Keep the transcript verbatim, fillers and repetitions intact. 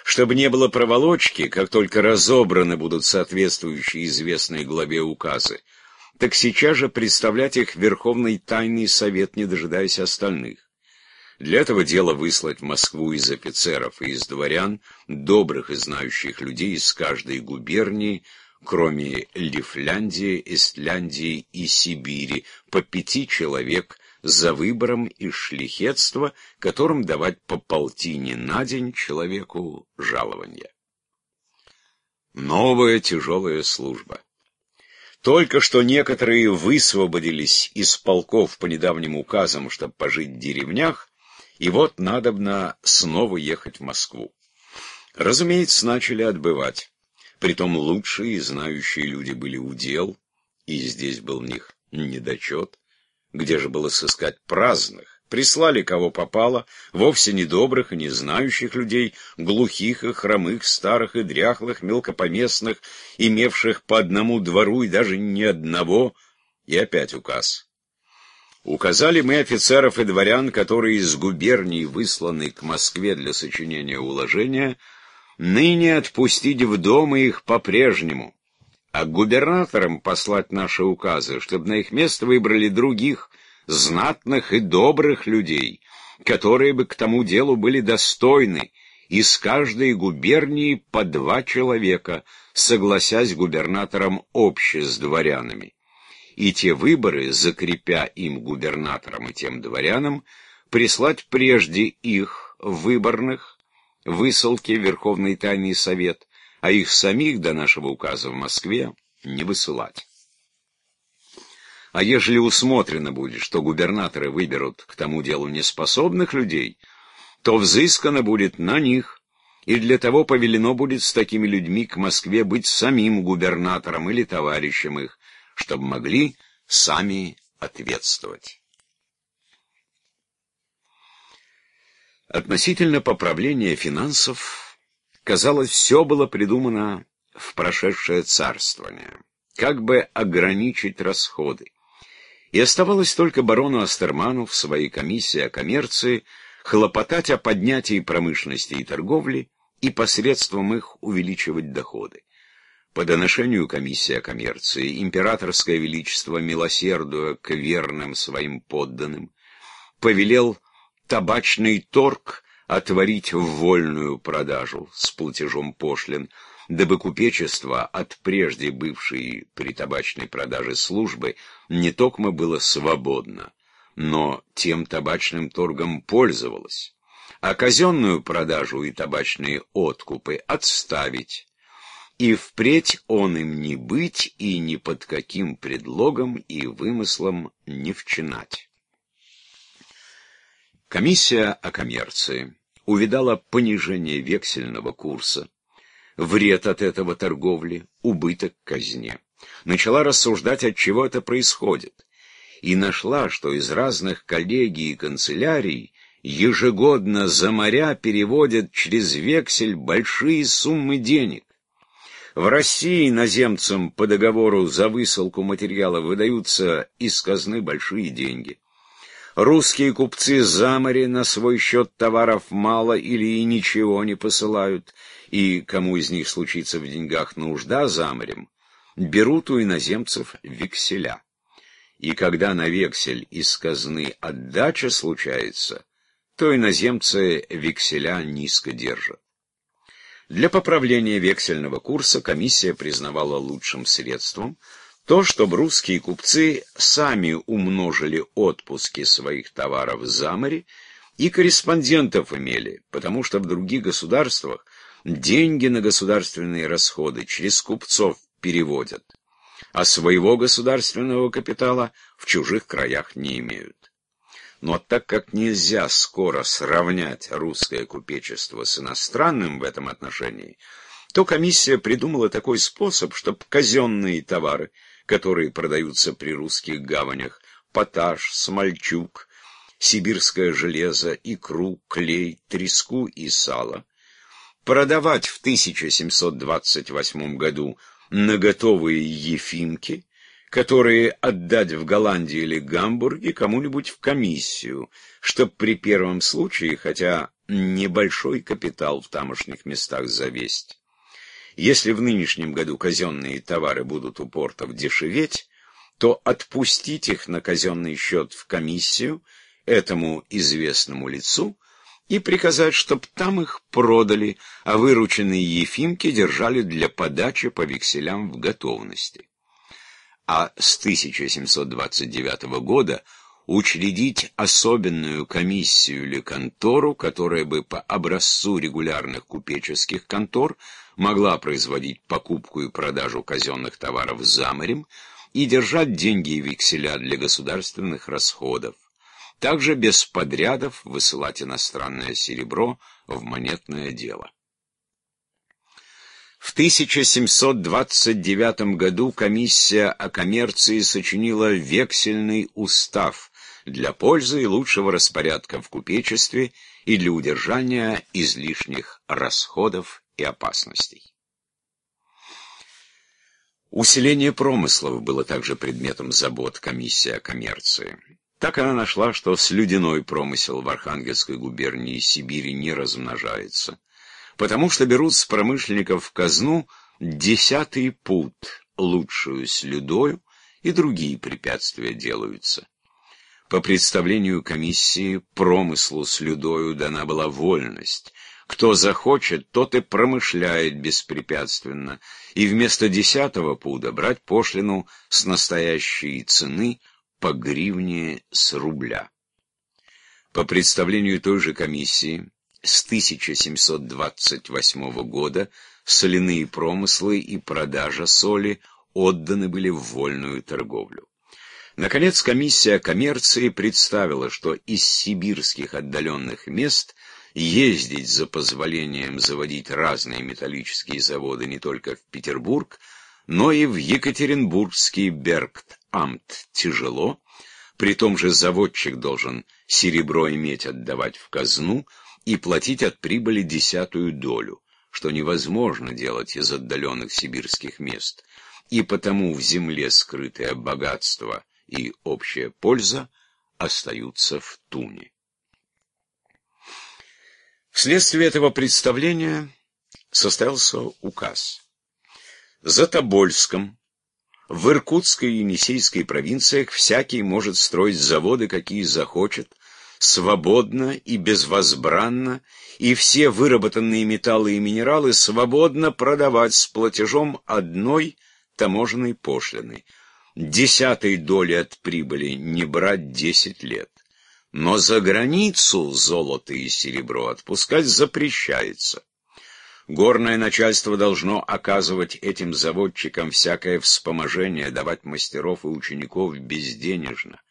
чтобы не было проволочки, как только разобраны будут соответствующие известной главе указы, так сейчас же представлять их в Верховный Тайный Совет, не дожидаясь остальных. Для этого дела выслать в Москву из офицеров и из дворян, добрых и знающих людей из каждой губернии, кроме Лифляндии, Эстляндии и Сибири, по пяти человек за выбором из шляхетства, которым давать по полтине на день человеку жалования. Новая тяжелая служба. Только что некоторые высвободились из полков по недавним указам, чтобы пожить в деревнях, и вот надобно снова ехать в Москву. Разумеется, начали отбывать. Притом лучшие и знающие люди были у дел, и здесь был в них недочет. Где же было сыскать праздных? Прислали кого попало, вовсе не добрых и не знающих людей, глухих и хромых, старых и дряхлых, мелкопоместных, имевших по одному двору и даже ни одного, и опять указ. Указали мы офицеров и дворян, которые из губерний высланы к Москве для сочинения уложения, ныне отпустить в дома их по-прежнему, а к губернаторам послать наши указы, чтобы на их место выбрали других, знатных и добрых людей, которые бы к тому делу были достойны, из каждой губернии по два человека, согласясь губернатором обще с дворянами. И те выборы, закрепя им губернаторам и тем дворянам, прислать прежде их, выборных, высылки в Верховный Тайный Совет, а их самих до нашего указа в Москве не высылать. А ежели усмотрено будет, что губернаторы выберут к тому делу неспособных людей, то взыскано будет на них, и для того повелено будет с такими людьми к Москве быть самим губернатором или товарищем их, чтобы могли сами ответствовать. Относительно поправления финансов, казалось, все было придумано в прошедшее царствование, как бы ограничить расходы. И оставалось только барону Астерману в своей комиссии о коммерции хлопотать о поднятии промышленности и торговли и посредством их увеличивать доходы. По доношению комиссии о коммерции императорское величество, милосердуя к верным своим подданным, повелел табачный торг отворить в вольную продажу с платежом пошлин, дабы купечество от прежде бывшей при табачной продаже службы не токмо было свободно, но тем табачным торгом пользовалось, а казенную продажу и табачные откупы отставить, и впредь он им не быть и ни под каким предлогом и вымыслом не вчинать. Комиссия о коммерции увидала понижение вексельного курса, вред от этого торговли, убыток казне. Начала рассуждать, от чего это происходит, и нашла, что из разных коллегий и канцелярий ежегодно за моря переводят через вексель большие суммы денег. В России иноземцам по договору за высылку материала выдаются из казны большие деньги. Русские купцы за море на свой счет товаров мало или и ничего не посылают, и кому из них случится в деньгах нужда за морем, берут у иноземцев векселя. И когда на вексель из казны отдача случается, то иноземцы векселя низко держат. Для поправления вексельного курса комиссия признавала лучшим средством то, чтобы русские купцы сами умножили отпуски своих товаров за море и корреспондентов имели, потому что в других государствах деньги на государственные расходы через купцов переводят, а своего государственного капитала в чужих краях не имеют. Но так как нельзя скоро сравнять русское купечество с иностранным в этом отношении, то комиссия придумала такой способ, чтобы казенные товары, которые продаются при русских гаванях, поташ, смольчук, сибирское железо, икру, клей, треску и сало, продавать в тысяча семьсот двадцать восьмом году на готовые ефимки, которые отдать в Голландии или Гамбурге кому-нибудь в комиссию, чтоб при первом случае, хотя небольшой капитал в тамошних местах завесть. Если в нынешнем году казенные товары будут у портов дешеветь, то отпустить их на казенный счет в комиссию этому известному лицу и приказать, чтоб там их продали, а вырученные ефимки держали для подачи по векселям в готовности. А с тысяча семьсот двадцать девятого года учредить особенную комиссию или контору, которая бы по образцу регулярных купеческих контор могла производить покупку и продажу казенных товаров за морем и держать деньги и векселя для государственных расходов. Также без подрядов высылать иностранное серебро в монетное дело. В тысяча семьсот двадцать девятом году комиссия о коммерции сочинила вексельный устав для пользы и лучшего распорядка в купечестве и для удержания излишних расходов и опасностей. Усиление промыслов было также предметом забот комиссии о коммерции. Так она нашла, что слюдяной промысел в Архангельской губернии и Сибири не размножается, потому что берут с промышленников в казну десятый пуд лучшую слюдою, и другие препятствия делаются. По представлению комиссии, промыслу слюдою дана была вольность. Кто захочет, тот и промышляет беспрепятственно, и вместо десятого пуда брать пошлину с настоящей цены по гривне с рубля. По представлению той же комиссии, с тысяча семьсот двадцать восьмого года соляные промыслы и продажа соли отданы были в вольную торговлю. Наконец, комиссия о коммерции представила, что из сибирских отдаленных мест ездить за позволением заводить разные металлические заводы не только в Петербург, но и в Екатеринбургский Бергт-Амт тяжело, при том же заводчик должен серебро иметь отдавать в казну и платить от прибыли десятую долю, что невозможно делать из отдаленных сибирских мест, и потому в земле скрытое богатство и общая польза остаются в туне. Вследствие этого представления состоялся указ. За Тобольском, в Иркутской и Енисейской провинциях всякий может строить заводы, какие захочет, свободно и безвозбранно, и все выработанные металлы и минералы свободно продавать с платежом одной таможенной пошлины. Десятой доли от прибыли не брать десять лет. Но за границу золото и серебро отпускать запрещается. Горное начальство должно оказывать этим заводчикам всякое вспоможение, давать мастеров и учеников безденежно.